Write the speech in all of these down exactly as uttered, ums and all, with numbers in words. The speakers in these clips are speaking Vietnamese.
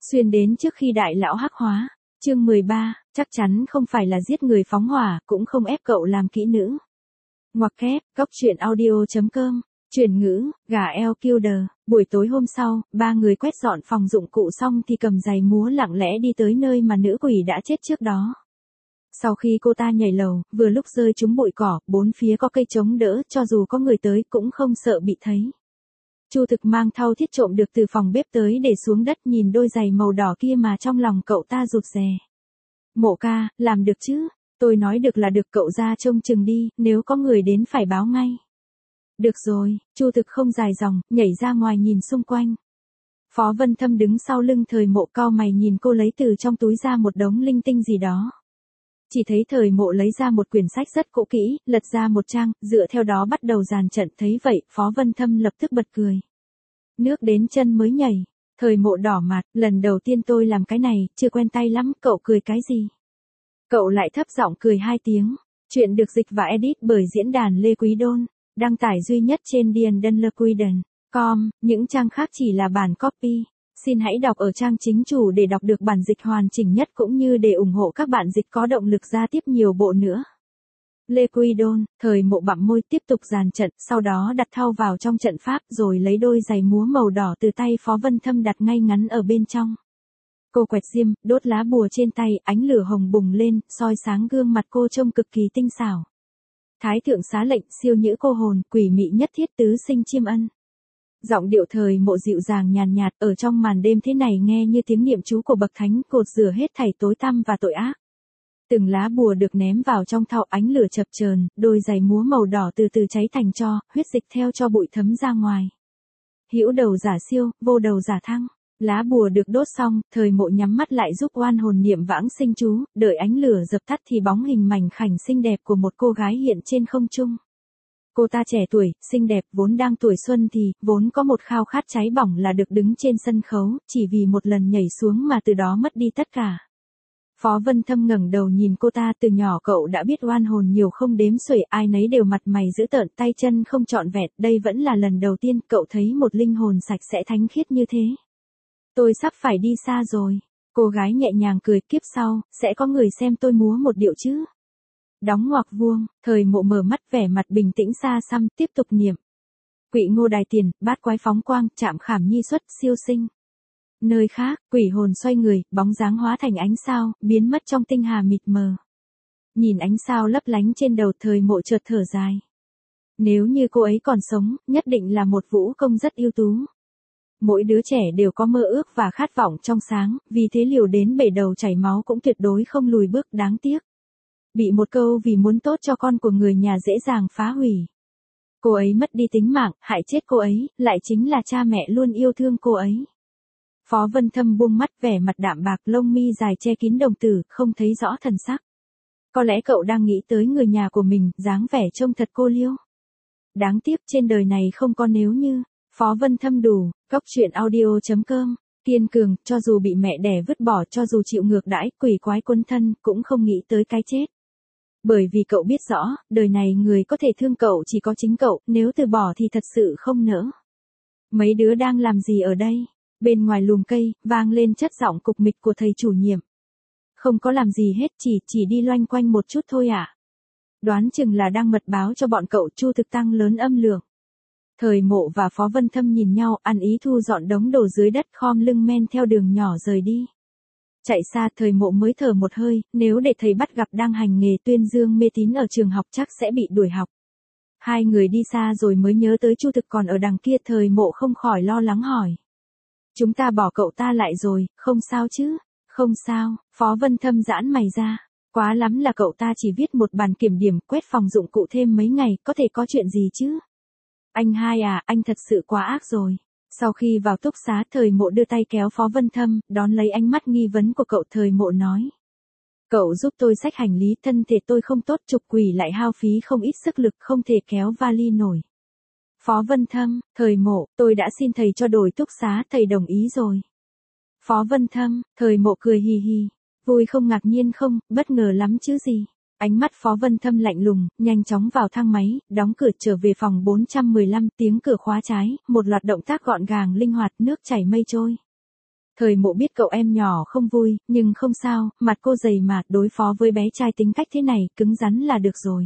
Xuyên đến trước khi đại lão hắc hóa. Chương mười ba, chắc chắn không phải là giết người phóng hỏa, cũng không ép cậu làm kỹ nữ. Ngoặc kép, góc truyện audio.com, chuyển ngữ, gà eo killer. Buổi tối hôm sau, ba người quét dọn phòng dụng cụ xong thì cầm giày múa lặng lẽ đi tới nơi mà nữ quỷ đã chết trước đó. Sau khi cô ta nhảy lầu, vừa lúc rơi trúng bụi cỏ, bốn phía có cây chống đỡ, cho dù có người tới cũng không sợ bị thấy. Chu Thực mang thau thiết trộm được từ phòng bếp tới để xuống đất, nhìn đôi giày màu đỏ kia mà trong lòng cậu ta rụt rè. Mộ ca, làm được chứ? Tôi nói được là được, cậu ra trông chừng đi, nếu có người đến phải báo ngay. Được rồi, Chu Thực không dài dòng, nhảy ra ngoài nhìn xung quanh. Phó Vân Thâm đứng sau lưng Thời Mộ, cau mày nhìn cô lấy từ trong túi ra một đống linh tinh gì đó. Chỉ thấy Thời Mộ lấy ra một quyển sách rất cũ kỹ, lật ra một trang, dựa theo đó bắt đầu dàn trận. Thấy vậy, Phó Vân Thâm lập tức bật cười. Nước đến chân mới nhảy. Thời Mộ đỏ mặt, lần đầu tiên tôi làm cái này, chưa quen tay lắm, cậu cười cái gì? Cậu lại thấp giọng cười hai tiếng. Chuyện được dịch và edit bởi diễn đàn Lê Quý Đôn, đăng tải duy nhất trên diendenlequiden chấm com, những trang khác chỉ là bản copy. Xin hãy đọc ở trang chính chủ để đọc được bản dịch hoàn chỉnh nhất cũng như để ủng hộ các bạn dịch có động lực ra tiếp nhiều bộ nữa. Lê Quý Đôn. Thời Mộ bặm môi tiếp tục dàn trận, sau đó đặt thau vào trong trận pháp rồi lấy đôi giày múa màu đỏ từ tay Phó Vân Thâm đặt ngay ngắn ở bên trong. Cô quẹt diêm, đốt lá bùa trên tay, ánh lửa hồng bùng lên, soi sáng gương mặt cô trông cực kỳ tinh xảo. Thái thượng xá lệnh, siêu nhữ cô hồn, quỷ mị nhất thiết tứ sinh chiêm ân. Giọng điệu Thời Mộ dịu dàng nhàn nhạt, ở trong màn đêm thế này nghe như tiếng niệm chú của bậc thánh, cột rửa hết thảy tối tăm và tội ác. Từng lá bùa được ném vào trong thau, ánh lửa chập chờn, đôi giày múa màu đỏ từ từ cháy thành tro, huyết dịch theo cho bụi thấm ra ngoài. Hữu đầu giả siêu, vô đầu giả thăng. Lá bùa được đốt xong, Thời Mộ nhắm mắt lại giúp oan hồn niệm vãng sinh chú, đợi ánh lửa dập tắt thì bóng hình mảnh khảnh xinh đẹp của một cô gái hiện trên không trung. Cô ta trẻ tuổi, xinh đẹp, vốn đang tuổi xuân thì, vốn có một khao khát cháy bỏng là được đứng trên sân khấu, chỉ vì một lần nhảy xuống mà từ đó mất đi tất cả. Phó Vân Thâm ngẩng đầu nhìn cô ta, từ nhỏ cậu đã biết oan hồn nhiều không đếm xuể, ai nấy đều mặt mày dữ tợn, tay chân không trọn vẹn, đây vẫn là lần đầu tiên cậu thấy một linh hồn sạch sẽ thánh khiết như thế. Tôi sắp phải đi xa rồi. Cô gái nhẹ nhàng cười, kiếp sau, sẽ có người xem tôi múa một điệu chứ. Đóng ngoặc vuông, Thời Mộ mở mắt vẻ mặt bình tĩnh xa xăm, tiếp tục niệm. Quỷ ngô đài tiền, bát quái phóng quang, chạm khảm nhi xuất, siêu sinh. Nơi khác, quỷ hồn xoay người, bóng dáng hóa thành ánh sao, biến mất trong tinh hà mịt mờ. Nhìn ánh sao lấp lánh trên đầu, Thời Mộ chợt thở dài. Nếu như cô ấy còn sống, nhất định là một vũ công rất ưu tú. Mỗi đứa trẻ đều có mơ ước và khát vọng trong sáng, vì thế liều đến bể đầu chảy máu cũng tuyệt đối không lùi bước, đáng tiếc. Bị một câu vì muốn tốt cho con của người nhà dễ dàng phá hủy. Cô ấy mất đi tính mạng, hại chết cô ấy, lại chính là cha mẹ luôn yêu thương cô ấy. Phó Vân Thâm buông mắt, vẻ mặt đạm bạc, lông mi dài che kín đồng tử, không thấy rõ thần sắc. Có lẽ cậu đang nghĩ tới người nhà của mình, dáng vẻ trông thật cô liêu. Đáng tiếc trên đời này không có nếu như. Phó Vân Thâm đủ, góc truyện audio.com, kiên cường, cho dù bị mẹ đẻ vứt bỏ, cho dù chịu ngược đãi, quỷ quái quấn thân, cũng không nghĩ tới cái chết. Bởi vì cậu biết rõ, đời này người có thể thương cậu chỉ có chính cậu, nếu từ bỏ thì thật sự không nỡ. Mấy đứa đang làm gì ở đây? Bên ngoài lùm cây, vang lên chất giọng cục mịch của thầy chủ nhiệm. Không có làm gì hết, chỉ, chỉ đi loanh quanh một chút thôi ạ. À? Đoán chừng là đang mật báo cho bọn cậu. Chu Thực tăng lớn âm lượng. Thời Mộ và Phó Vân Thâm nhìn nhau, ăn ý thu dọn đống đồ dưới đất, khom lưng men theo đường nhỏ rời đi. Chạy xa, Thời Mộ mới thở một hơi, nếu để thầy bắt gặp đang hành nghề tuyên dương mê tín ở trường học chắc sẽ bị đuổi học. Hai người đi xa rồi mới nhớ tới Chu Thực còn ở đằng kia, Thời Mộ không khỏi lo lắng hỏi. Chúng ta bỏ cậu ta lại rồi, không sao chứ? Không sao, Phó Vân Thâm giãn mày ra. Quá lắm là cậu ta chỉ viết một bản kiểm điểm, quét phòng dụng cụ thêm mấy ngày, có thể có chuyện gì chứ? Anh hai à, anh thật sự quá ác rồi. Sau khi vào túc xá, Thời Mộ đưa tay kéo Phó Vân Thâm, đón lấy ánh mắt nghi vấn của cậu. Thời Mộ nói. Cậu giúp tôi xách hành lý, thân thể tôi không tốt, trục quỷ lại hao phí không ít sức lực, không thể kéo vali nổi. Phó Vân Thâm. Thời Mộ, tôi đã xin thầy cho đổi túc xá, thầy đồng ý rồi. Phó Vân Thâm. Thời Mộ cười hì hì. Vui không, ngạc nhiên không, bất ngờ lắm chứ gì. Ánh mắt Phó Vân Thâm lạnh lùng, nhanh chóng vào thang máy, đóng cửa trở về phòng bốn trăm mười lăm, tiếng cửa khóa trái, một loạt động tác gọn gàng linh hoạt, nước chảy mây trôi. Thời Mộ biết cậu em nhỏ không vui, nhưng không sao, mặt cô dày mà, đối phó với bé trai tính cách thế này, cứng rắn là được rồi.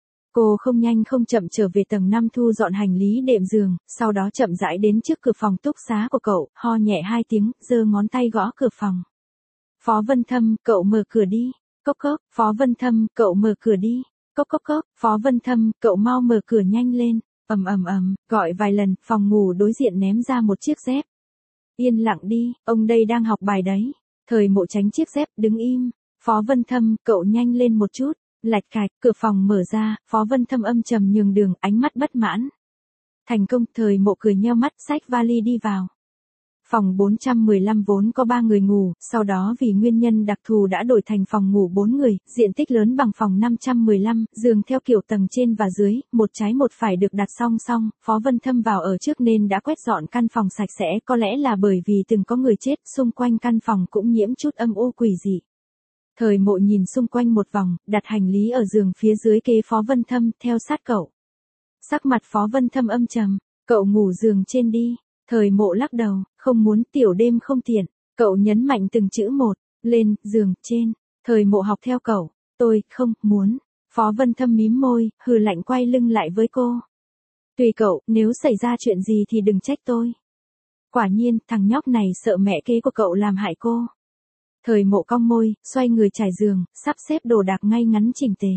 Cô không nhanh không chậm trở về tầng năm thu dọn hành lý đệm giường, sau đó chậm rãi đến trước cửa phòng túc xá của cậu, ho nhẹ hai tiếng, giơ ngón tay gõ cửa phòng. Phó Vân Thâm, cậu mở cửa đi. Cốc cốc, Phó Vân Thâm, cậu mở cửa đi. Cốc cốc cốc, Phó Vân Thâm, cậu mau mở cửa nhanh lên. Ầm ầm ầm, gọi vài lần, phòng ngủ đối diện ném ra một chiếc dép. Yên lặng đi, ông đây đang học bài đấy. Thời Mộ tránh chiếc dép, đứng im. Phó Vân Thâm, cậu nhanh lên một chút. Lạch cạch, cửa phòng mở ra, Phó Vân Thâm âm trầm nhường đường, ánh mắt bất mãn. Thành công, Thời Mộ cười nheo mắt, xách vali đi vào. Phòng bốn trăm mười lăm vốn có ba người ngủ, sau đó vì nguyên nhân đặc thù đã đổi thành phòng ngủ bốn người, diện tích lớn bằng phòng năm trăm mười lăm, giường theo kiểu tầng trên và dưới, một trái một phải được đặt song song, Phó Vân Thâm vào ở trước nên đã quét dọn căn phòng sạch sẽ, có lẽ là bởi vì từng có người chết, xung quanh căn phòng cũng nhiễm chút âm u quỷ dị. Thời Mộ nhìn xung quanh một vòng, đặt hành lý ở giường phía dưới kế Phó Vân Thâm, theo sát cậu. Sắc mặt Phó Vân Thâm âm trầm, cậu ngủ giường trên đi. Thời Mộ lắc đầu, không muốn, tiểu đêm không tiện. Cậu nhấn mạnh từng chữ một, lên, giường, trên. Thời Mộ học theo cậu, tôi, không, muốn. Phó Vân Thâm mím môi, hừ lạnh quay lưng lại với cô. Tùy cậu, nếu xảy ra chuyện gì thì đừng trách tôi. Quả nhiên, thằng nhóc này sợ mẹ kế của cậu làm hại cô. Thời Mộ cong môi, xoay người trải giường, sắp xếp đồ đạc ngay ngắn chỉnh tề.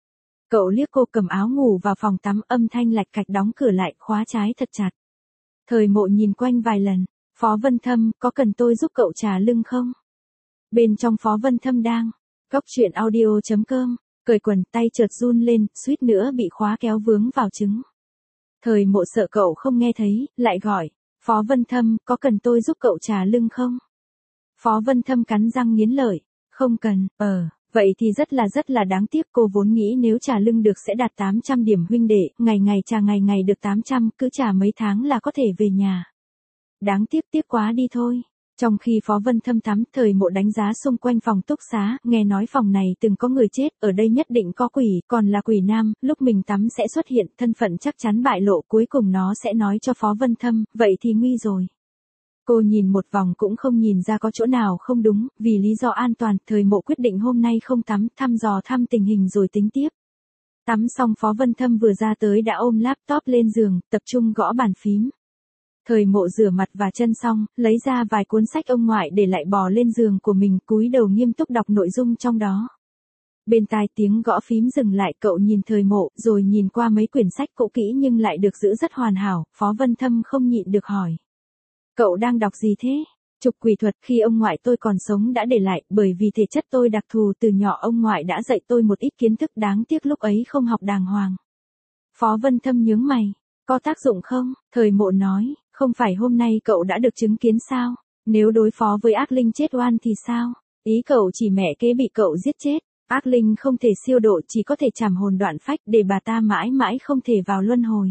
Cậu liếc cô cầm áo ngủ vào phòng tắm, âm thanh lạch cạch đóng cửa lại, khóa trái thật chặt. Thời Mộ nhìn quanh vài lần, Phó Vân Thâm, có cần tôi giúp cậu trà lưng không? Bên trong Phó Vân Thâm đang, cốc truyện audio chấm com, cởi quần, tay chợt run lên, suýt nữa bị khóa kéo vướng vào trứng. Thời Mộ sợ cậu không nghe thấy, lại gọi, Phó Vân Thâm, có cần tôi giúp cậu trà lưng không? Phó Vân Thâm cắn răng nghiến lợi, không cần, ờ. Vậy thì rất là rất là đáng tiếc, cô vốn nghĩ nếu trà lưng được sẽ đạt tám trăm điểm huynh đệ, ngày ngày trà ngày ngày được tám trăm, cứ trà mấy tháng là có thể về nhà. Đáng tiếc, tiếc quá đi thôi. Trong khi Phó Vân Thâm tắm, Thời Mộ đánh giá xung quanh phòng túc xá, nghe nói phòng này từng có người chết, ở đây nhất định có quỷ, còn là quỷ nam, lúc mình tắm sẽ xuất hiện, thân phận chắc chắn bại lộ, cuối cùng nó sẽ nói cho Phó Vân Thâm, vậy thì nguy rồi. Cô nhìn một vòng cũng không nhìn ra có chỗ nào không đúng, vì lý do an toàn, Thời Mộ quyết định hôm nay không tắm, thăm dò thăm tình hình rồi tính tiếp. Tắm xong Phó Vân Thâm vừa ra tới đã ôm laptop lên giường, tập trung gõ bàn phím. Thời Mộ rửa mặt và chân xong, lấy ra vài cuốn sách ông ngoại để lại bò lên giường của mình, cúi đầu nghiêm túc đọc nội dung trong đó. Bên tai tiếng gõ phím dừng lại, cậu nhìn Thời Mộ, rồi nhìn qua mấy quyển sách cũ kỹ nhưng lại được giữ rất hoàn hảo, Phó Vân Thâm không nhịn được hỏi. Cậu đang đọc gì thế? Trục quỷ thuật khi ông ngoại tôi còn sống đã để lại, bởi vì thể chất tôi đặc thù từ nhỏ ông ngoại đã dạy tôi một ít kiến thức, đáng tiếc lúc ấy không học đàng hoàng. Phó Vân Thâm nhướng mày, có tác dụng không? Thời Mộ nói, không phải hôm nay cậu đã được chứng kiến sao? Nếu đối phó với ác linh chết oan thì sao? Ý cậu chỉ mẹ kế bị cậu giết chết, ác linh không thể siêu độ, chỉ có thể trảm hồn đoạn phách để bà ta mãi mãi không thể vào luân hồi.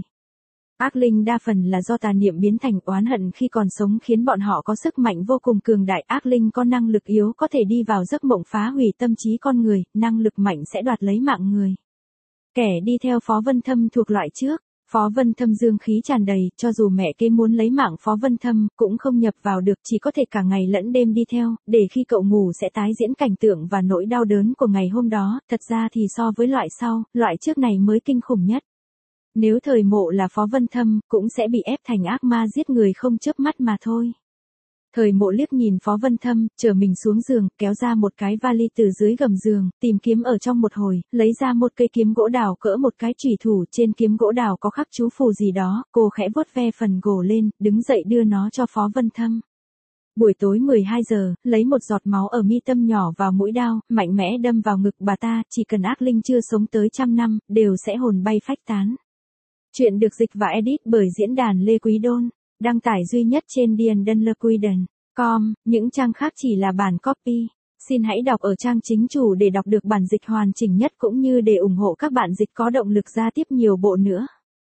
Ác linh đa phần là do tà niệm biến thành oán hận khi còn sống khiến bọn họ có sức mạnh vô cùng cường đại. Ác linh có năng lực yếu có thể đi vào giấc mộng phá hủy tâm trí con người, năng lực mạnh sẽ đoạt lấy mạng người. Kẻ đi theo Phó Vân Thâm thuộc loại trước. Phó Vân Thâm dương khí tràn đầy, cho dù mẹ kế muốn lấy mạng Phó Vân Thâm, cũng không nhập vào được, chỉ có thể cả ngày lẫn đêm đi theo, để khi cậu ngủ sẽ tái diễn cảnh tượng và nỗi đau đớn của ngày hôm đó. Thật ra thì so với loại sau, loại trước này mới kinh khủng nhất. Nếu Thời Mộ là Phó Vân Thâm, cũng sẽ bị ép thành ác ma giết người không chớp mắt mà thôi. Thời Mộ liếc nhìn Phó Vân Thâm, chở mình xuống giường, kéo ra một cái vali từ dưới gầm giường, tìm kiếm ở trong một hồi, lấy ra một cây kiếm gỗ đào cỡ một cái chùy thủ, trên kiếm gỗ đào có khắc chú phù gì đó, cô khẽ vuốt ve phần gỗ lên, đứng dậy đưa nó cho Phó Vân Thâm. Buổi tối mười hai giờ, lấy một giọt máu ở mi tâm nhỏ vào mũi đao, mạnh mẽ đâm vào ngực bà ta, chỉ cần ác linh chưa sống tới trăm năm, đều sẽ hồn bay phách tán. Chuyện được dịch và edit bởi diễn đàn Lê Quý Đôn, đăng tải duy nhất trên điền đơn lê quy đần chấm com, những trang khác chỉ là bản copy. Xin hãy đọc ở trang chính chủ để đọc được bản dịch hoàn chỉnh nhất cũng như để ủng hộ các bạn dịch có động lực ra tiếp nhiều bộ nữa.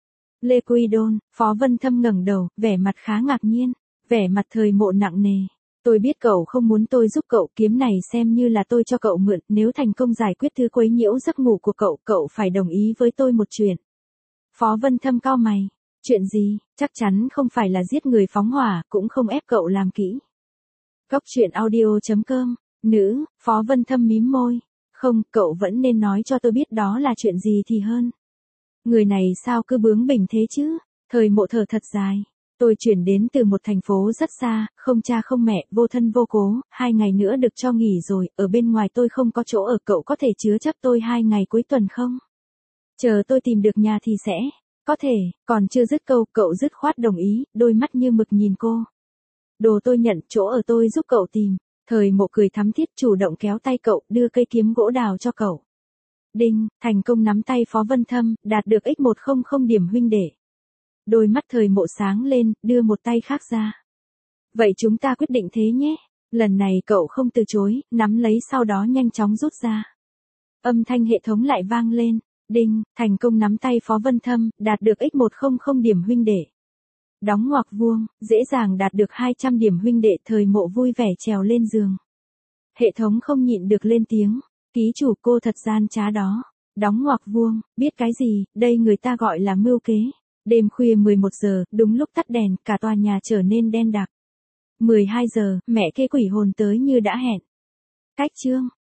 Lê Quý Đôn, Phó Vân Thâm ngẩng đầu, vẻ mặt khá ngạc nhiên, vẻ mặt Thời Mộ nặng nề. Tôi biết cậu không muốn tôi giúp cậu, kiếm này xem như là tôi cho cậu mượn, nếu thành công giải quyết thứ quấy nhiễu giấc ngủ của cậu, cậu phải đồng ý với tôi một chuyện. Phó Vân Thâm cau mày, chuyện gì? Chắc chắn không phải là giết người phóng hỏa, cũng không ép cậu làm kỹ. Cốc truyện audio chấm com. Nữ, Phó Vân Thâm mím môi. Không, cậu vẫn nên nói cho tôi biết đó là chuyện gì thì hơn. Người này sao cứ bướng bỉnh thế chứ? Thời Mộ thở thật dài. Tôi chuyển đến từ một thành phố rất xa, không cha không mẹ, vô thân vô cố, hai ngày nữa được cho nghỉ rồi, ở bên ngoài tôi không có chỗ ở, cậu có thể chứa chấp tôi hai ngày cuối tuần không? Chờ tôi tìm được nhà thì sẽ. Có thể, còn chưa dứt câu, cậu dứt khoát đồng ý, đôi mắt như mực nhìn cô. Đồ tôi nhận, chỗ ở tôi giúp cậu tìm. Thời Mộ cười thắm thiết, chủ động kéo tay cậu, đưa cây kiếm gỗ đào cho cậu. Đinh, thành công nắm tay Phó Vân Thâm, đạt được x một trăm điểm huynh đệ. Đôi mắt Thời Mộ sáng lên, đưa một tay khác ra. Vậy chúng ta quyết định thế nhé. Lần này cậu không từ chối, nắm lấy sau đó nhanh chóng rút ra. Âm thanh hệ thống lại vang lên. Đinh, thành công nắm tay Phó Vân Thâm, đạt được x một trăm điểm huynh đệ. Đóng ngoặc vuông, dễ dàng đạt được hai trăm điểm huynh đệ. Thời Mộ vui vẻ trèo lên giường. Hệ thống không nhịn được lên tiếng. Ký chủ, cô thật gian trá đó. Đóng ngoặc vuông, biết cái gì, đây người ta gọi là mưu kế. Đêm khuya mười một giờ, đúng lúc tắt đèn, cả tòa nhà trở nên đen đặc. mười hai giờ, mẹ kế quỷ hồn tới như đã hẹn. Cách chương.